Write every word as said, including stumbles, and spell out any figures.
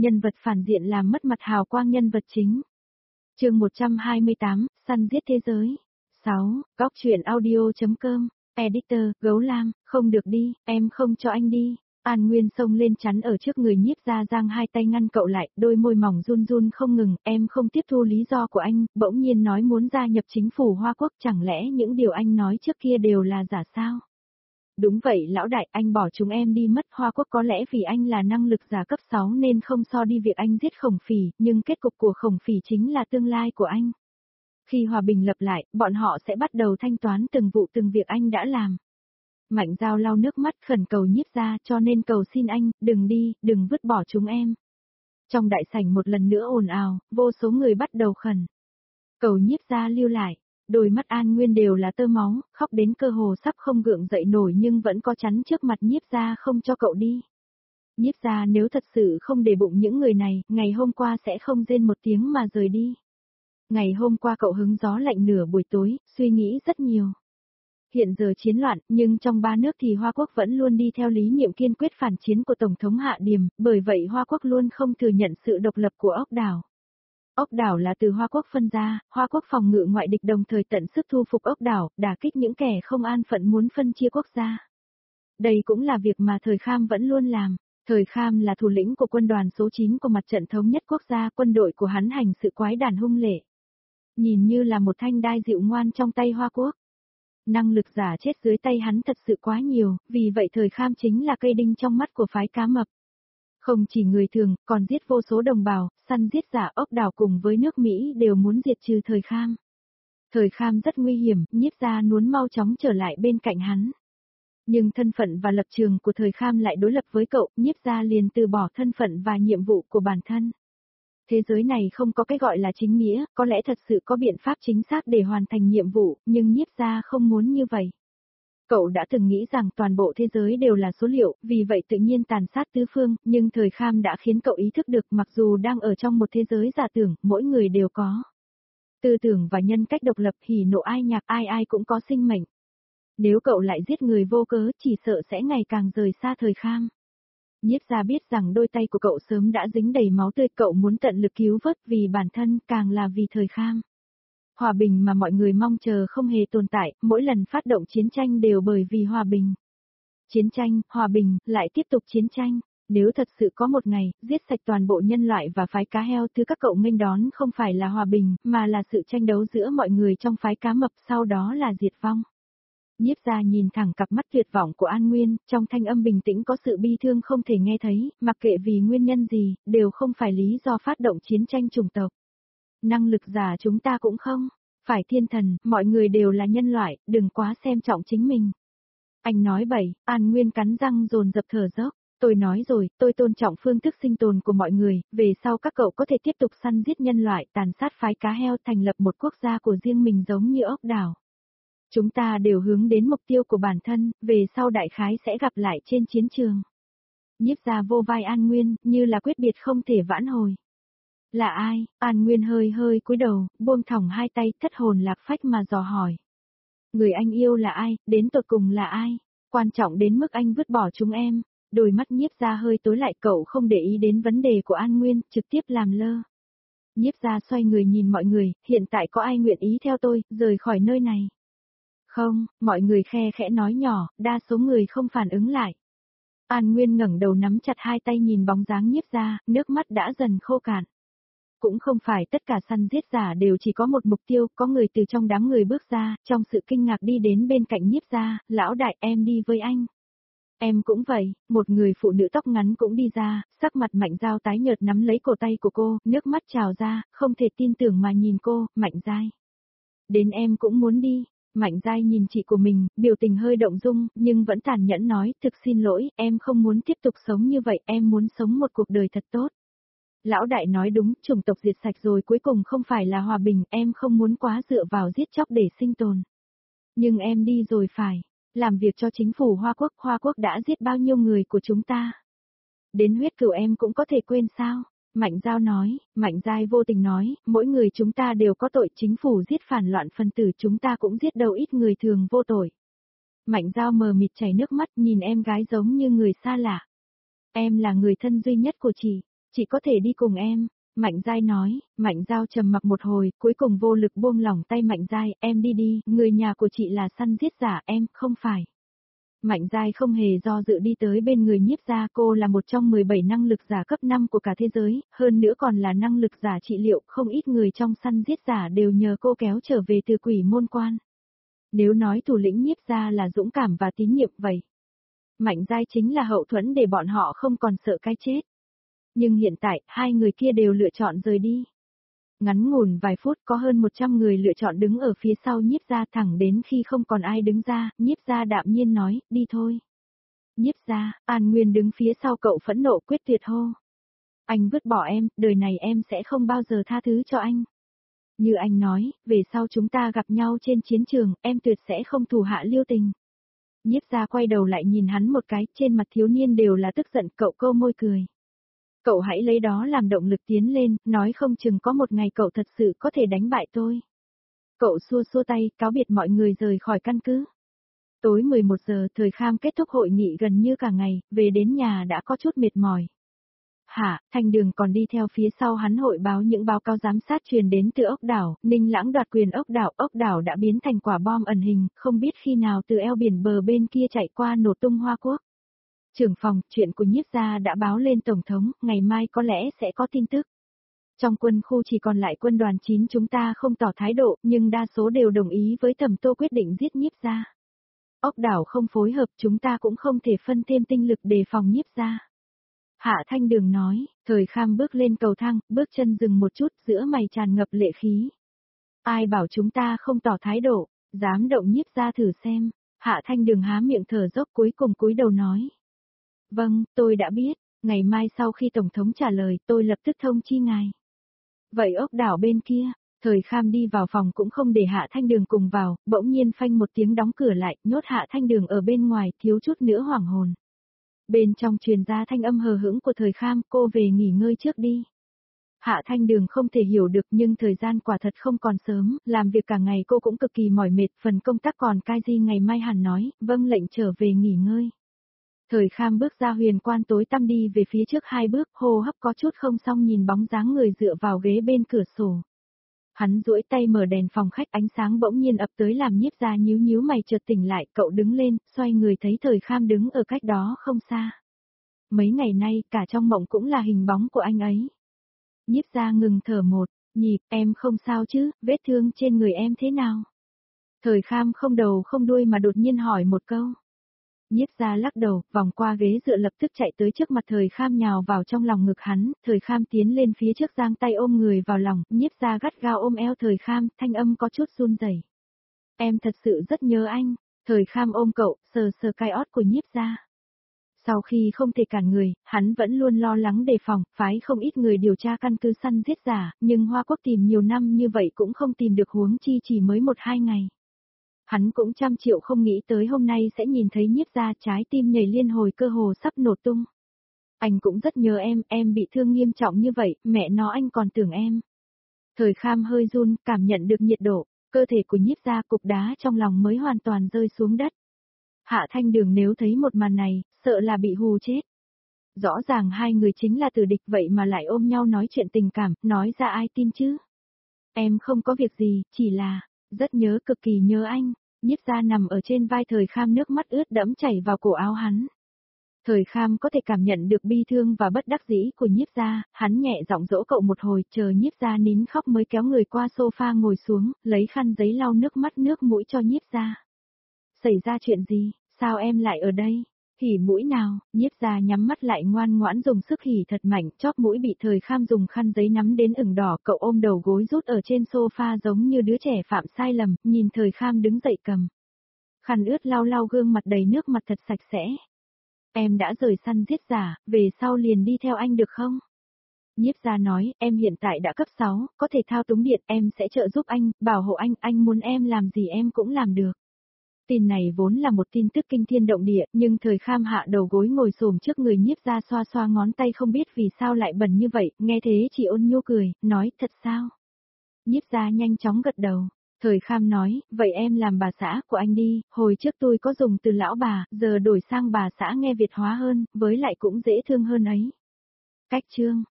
Nhân vật phản diện làm mất mặt hào quang nhân vật chính. Chương một trăm hai mươi tám, săn giết thế giới. sáu. Góc truyện audio.com. Editor, Gấu Lam, không được đi, em không cho anh đi. An Nguyên xông lên chắn ở trước người Nhiếp Gia giang hai tay ngăn cậu lại, đôi môi mỏng run run không ngừng, em không tiếp thu lý do của anh, bỗng nhiên nói muốn gia nhập chính phủ Hoa Quốc, chẳng lẽ những điều anh nói trước kia đều là giả sao? Đúng vậy lão đại, anh bỏ chúng em đi mất. Hoa Quốc có lẽ vì anh là năng lực giả cấp sáu nên không so đi việc anh giết Khổng Phỉ, nhưng kết cục của Khổng Phỉ chính là tương lai của anh. Khi hòa bình lập lại, bọn họ sẽ bắt đầu thanh toán từng vụ từng việc anh đã làm. Mạnh Giao lau nước mắt khẩn cầu Nhiếp Gia, cho nên cầu xin anh, đừng đi, đừng vứt bỏ chúng em. Trong đại sảnh một lần nữa ồn ào, vô số người bắt đầu khẩn cầu Nhiếp Gia lưu lại. Đôi mắt An Nguyên đều là tơ máu, khóc đến cơ hồ sắp không gượng dậy nổi nhưng vẫn có chắn trước mặt Nhiếp Gia không cho cậu đi. Nhiếp Gia nếu thật sự không để bụng những người này, ngày hôm qua sẽ không rên một tiếng mà rời đi. Ngày hôm qua cậu hứng gió lạnh nửa buổi tối, suy nghĩ rất nhiều. Hiện giờ chiến loạn, nhưng trong ba nước thì Hoa Quốc vẫn luôn đi theo lý niệm kiên quyết phản chiến của Tổng thống Hạ Điềm, bởi vậy Hoa Quốc luôn không thừa nhận sự độc lập của ốc đảo. Ốc đảo là từ Hoa Quốc phân ra, Hoa Quốc phòng ngự ngoại địch đồng thời tận sức thu phục ốc đảo, đả kích những kẻ không an phận muốn phân chia quốc gia. Đây cũng là việc mà Thời Kham vẫn luôn làm. Thời Kham là thủ lĩnh của quân đoàn số chín của mặt trận thống nhất quốc gia, quân đội của hắn hành sự quái đản hung lệ. Nhìn như là một thanh đai dịu ngoan trong tay Hoa Quốc. Năng lực giả chết dưới tay hắn thật sự quá nhiều, vì vậy Thời Kham chính là cây đinh trong mắt của phái cá mập. Không chỉ người thường, còn giết vô số đồng bào, săn giết giả ốc đảo cùng với nước Mỹ đều muốn diệt trừ Thời Kham. Thời Kham rất nguy hiểm, Nhiếp Gia muốn mau chóng trở lại bên cạnh hắn. Nhưng thân phận và lập trường của Thời Kham lại đối lập với cậu, Nhiếp Gia liền từ bỏ thân phận và nhiệm vụ của bản thân. Thế giới này không có cái gọi là chính nghĩa, có lẽ thật sự có biện pháp chính xác để hoàn thành nhiệm vụ, nhưng Nhiếp Gia không muốn như vậy. Cậu đã từng nghĩ rằng toàn bộ thế giới đều là số liệu, vì vậy tự nhiên tàn sát tứ phương, nhưng Thời Kham đã khiến cậu ý thức được mặc dù đang ở trong một thế giới giả tưởng, mỗi người đều có tư tưởng và nhân cách độc lập, hỉ nộ ai nhạc, ai ai cũng có sinh mệnh. Nếu cậu lại giết người vô cớ, chỉ sợ sẽ ngày càng rời xa Thời Kham. Nhiếp Gia biết rằng đôi tay của cậu sớm đã dính đầy máu tươi, cậu muốn tận lực cứu vớt vì bản thân, càng là vì Thời Kham. Hòa bình mà mọi người mong chờ không hề tồn tại, mỗi lần phát động chiến tranh đều bởi vì hòa bình. Chiến tranh, hòa bình, lại tiếp tục chiến tranh. Nếu thật sự có một ngày, giết sạch toàn bộ nhân loại và phái cá heo, thứ các cậu nghênh đón không phải là hòa bình, mà là sự tranh đấu giữa mọi người trong phái cá mập, sau đó là diệt vong. Nhiếp Gia nhìn thẳng cặp mắt tuyệt vọng của An Nguyên, trong thanh âm bình tĩnh có sự bi thương không thể nghe thấy, mặc kệ vì nguyên nhân gì, đều không phải lý do phát động chiến tranh chủng tộc. Năng lực giả chúng ta cũng không, phải thiên thần, mọi người đều là nhân loại, đừng quá xem trọng chính mình. Anh nói bậy, An Nguyên cắn răng dồn dập thở dốc, tôi nói rồi, tôi tôn trọng phương thức sinh tồn của mọi người, về sau các cậu có thể tiếp tục săn giết nhân loại, tàn sát phái cá heo, thành lập một quốc gia của riêng mình giống như ốc đảo. Chúng ta đều hướng đến mục tiêu của bản thân, về sau đại khái sẽ gặp lại trên chiến trường. Nhiếp Gia vô vai An Nguyên, như là quyết biệt không thể vãn hồi. Là ai? An Nguyên hơi hơi cúi đầu, buông thõng hai tay, thất hồn lạc phách mà dò hỏi. Người anh yêu là ai, đến tột cùng là ai? Quan trọng đến mức anh vứt bỏ chúng em. Đôi mắt Nhiếp Gia hơi tối lại, cậu không để ý đến vấn đề của An Nguyên, trực tiếp làm lơ. Nhiếp Gia xoay người nhìn mọi người, hiện tại có ai nguyện ý theo tôi, rời khỏi nơi này? Không, mọi người khe khẽ nói nhỏ, đa số người không phản ứng lại. An Nguyên ngẩng đầu nắm chặt hai tay nhìn bóng dáng Nhiếp Gia, nước mắt đã dần khô cạn. Cũng không phải tất cả săn giết giả đều chỉ có một mục tiêu, có người từ trong đám người bước ra, trong sự kinh ngạc đi đến bên cạnh Nhiếp Gia, lão đại em đi với anh. Em cũng vậy, một người phụ nữ tóc ngắn cũng đi ra, sắc mặt Mạnh Giao tái nhợt nắm lấy cổ tay của cô, nước mắt trào ra, không thể tin tưởng mà nhìn cô, Mạnh Giai. Đến em cũng muốn đi. Mạnh Giai nhìn chị của mình, biểu tình hơi động dung, nhưng vẫn tàn nhẫn nói, thực xin lỗi, em không muốn tiếp tục sống như vậy, em muốn sống một cuộc đời thật tốt. Lão đại nói đúng, chủng tộc diệt sạch rồi cuối cùng không phải là hòa bình, em không muốn quá dựa vào giết chóc để sinh tồn. Nhưng em đi rồi phải, làm việc cho chính phủ Hoa Quốc, Hoa Quốc đã giết bao nhiêu người của chúng ta. Đến huyết cửu em cũng có thể quên sao? Mạnh Giao nói, Mạnh Giai vô tình nói, mỗi người chúng ta đều có tội, chính phủ giết phản loạn phân tử chúng ta cũng giết đâu ít người thường vô tội. Mạnh Giao mờ mịt chảy nước mắt nhìn em gái giống như người xa lạ. Em là người thân duy nhất của chị, Chỉ có thể đi cùng em. Mạnh Giai nói, Mạnh Giao trầm mặc một hồi, cuối cùng vô lực buông lỏng tay Mạnh Giai, em đi đi, người nhà của chị là săn giết giả, em, không phải. Mạnh Giai không hề do dự đi tới bên người Nhiếp Gia, cô là một trong mười bảy năng lực giả cấp năm của cả thế giới, hơn nữa còn là năng lực giả trị liệu, không ít người trong săn giết giả đều nhờ cô kéo trở về từ quỷ môn quan. Nếu nói thủ lĩnh Nhiếp Gia là dũng cảm và tín nhiệm vậy, Mạnh Giai chính là hậu thuẫn để bọn họ không còn sợ cái chết. Nhưng hiện tại, hai người kia đều lựa chọn rời đi. Ngắn ngủn vài phút có hơn một trăm người lựa chọn đứng ở phía sau Nhiếp Gia thẳng đến khi không còn ai đứng ra, Nhiếp Gia đạm nhiên nói, đi thôi. Nhiếp Gia, An Nguyên đứng phía sau cậu phẫn nộ quyết tuyệt hô. Anh vứt bỏ em, đời này em sẽ không bao giờ tha thứ cho anh. Như anh nói, về sau chúng ta gặp nhau trên chiến trường, em tuyệt sẽ không thù hạ lưu tình. Nhiếp Gia quay đầu lại nhìn hắn một cái, trên mặt thiếu niên đều là tức giận, cậu câu môi cười. Cậu hãy lấy đó làm động lực tiến lên, nói không chừng có một ngày cậu thật sự có thể đánh bại tôi. Cậu xua xua tay, cáo biệt mọi người rời khỏi căn cứ. Tối mười một giờ, Thời Kham kết thúc hội nghị gần như cả ngày, về đến nhà đã có chút mệt mỏi. Hả, Thanh Đường còn đi theo phía sau hắn hội báo những báo cáo giám sát truyền đến từ ốc đảo, Ninh Lãng đoạt quyền ốc đảo, ốc đảo đã biến thành quả bom ẩn hình, không biết khi nào từ eo biển bờ bên kia chạy qua nổ tung Hoa Quốc. Trưởng phòng, chuyện của Nhiếp Gia đã báo lên Tổng thống, ngày mai có lẽ sẽ có tin tức. Trong quân khu chỉ còn lại quân đoàn chín chúng ta không tỏ thái độ, nhưng đa số đều đồng ý với Thẩm Tô quyết định giết Nhiếp Gia. Ốc đảo không phối hợp, chúng ta cũng không thể phân thêm tinh lực đề phòng Nhiếp Gia. Hạ Thanh Đường nói, Thời Kham bước lên cầu thang, bước chân dừng một chút, giữa mày tràn ngập lệ khí. Ai bảo chúng ta không tỏ thái độ, dám động Nhiếp Gia thử xem. Hạ Thanh Đường há miệng thở dốc cuối cùng cúi đầu nói. Vâng, tôi đã biết, ngày mai sau khi Tổng thống trả lời tôi lập tức thông chi ngài. Vậy ốc đảo bên kia, Thời Kham đi vào phòng cũng không để Hạ Thanh Đường cùng vào, bỗng nhiên phanh một tiếng đóng cửa lại, nhốt Hạ Thanh Đường ở bên ngoài, thiếu chút nữa hoảng hồn. Bên trong truyền ra thanh âm hờ hững của Thời Kham, cô về nghỉ ngơi trước đi. Hạ Thanh Đường không thể hiểu được nhưng thời gian quả thật không còn sớm, làm việc cả ngày cô cũng cực kỳ mỏi mệt, phần công tác còn cai di ngày mai hẳn nói, vâng lệnh trở về nghỉ ngơi. Thời Kham bước ra huyền quan tối tăm đi về phía trước hai bước, hô hấp có chút không xong nhìn bóng dáng người dựa vào ghế bên cửa sổ. Hắn duỗi tay mở đèn phòng khách, ánh sáng bỗng nhiên ập tới làm Nhiếp Gia nhíu nhíu mày chợt tỉnh lại, cậu đứng lên, xoay người thấy Thời Kham đứng ở cách đó không xa. Mấy ngày nay, cả trong mộng cũng là hình bóng của anh ấy. Nhiếp Gia ngừng thở một nhịp, em không sao chứ, vết thương trên người em thế nào? Thời Kham không đầu không đuôi mà đột nhiên hỏi một câu. Nhiếp Gia lắc đầu, vòng qua ghế dựa lập tức chạy tới trước mặt Thời Kham nhào vào trong lòng ngực hắn, Thời Kham tiến lên phía trước giang tay ôm người vào lòng, Nhiếp Gia gắt gao ôm eo Thời Kham, thanh âm có chút run rẩy. Em thật sự rất nhớ anh, Thời Kham ôm cậu, sờ sờ cái ót của Nhiếp Gia. Sau khi không thể cản người, hắn vẫn luôn lo lắng đề phòng, phái không ít người điều tra căn cứ săn giết giả, nhưng Hoa Quốc tìm nhiều năm như vậy cũng không tìm được, huống chi chỉ mới một hai ngày. Hắn cũng trăm triệu không nghĩ tới hôm nay sẽ nhìn thấy Nhiếp Gia, trái tim nhảy liên hồi cơ hồ sắp nổ tung. Anh cũng rất nhớ em, em bị thương nghiêm trọng như vậy, mẹ nó anh còn tưởng em. Thời Kham hơi run, cảm nhận được nhiệt độ, cơ thể của Nhiếp Gia, cục đá trong lòng mới hoàn toàn rơi xuống đất. Hạ Thanh Đường nếu thấy một màn này, sợ là bị hù chết. Rõ ràng hai người chính là tử địch vậy mà lại ôm nhau nói chuyện tình cảm, nói ra ai tin chứ. Em không có việc gì, chỉ là, rất nhớ, cực kỳ nhớ anh. Nhiếp Gia nằm ở trên vai Thời Kham, nước mắt ướt đẫm chảy vào cổ áo hắn. Thời Kham có thể cảm nhận được bi thương và bất đắc dĩ của Nhiếp Gia, hắn nhẹ giọng dỗ cậu một hồi, chờ Nhiếp Gia nín khóc mới kéo người qua sofa ngồi xuống, lấy khăn giấy lau nước mắt nước mũi cho Nhiếp Gia. Xảy ra chuyện gì, sao em lại ở đây? Hỉ mũi nào? Nhiếp Gia nhắm mắt lại ngoan ngoãn dùng sức hỉ thật mạnh, chóp mũi bị Thời Kham dùng khăn giấy nắm đến ửng đỏ, cậu ôm đầu gối rút ở trên sofa giống như đứa trẻ phạm sai lầm, nhìn Thời Kham đứng dậy cầm khăn ướt lau lau gương mặt đầy nước mặt thật sạch sẽ. Em đã rời săn giết giả, về sau liền đi theo anh được không? Nhiếp Gia nói, em hiện tại đã cấp sáu, có thể thao túng điện, em sẽ trợ giúp anh, bảo hộ anh, anh muốn em làm gì em cũng làm được. Tin này vốn là một tin tức kinh thiên động địa, nhưng Thời Kham hạ đầu gối ngồi xổm trước người Nhiếp Gia xoa xoa ngón tay không biết vì sao lại bẩn như vậy, nghe thế chỉ ôn nhu cười, nói thật sao? Nhiếp Gia nhanh chóng gật đầu. Thời Kham nói, vậy em làm bà xã của anh đi, hồi trước tôi có dùng từ lão bà, giờ đổi sang bà xã nghe Việt hóa hơn, với lại cũng dễ thương hơn ấy. Cách chương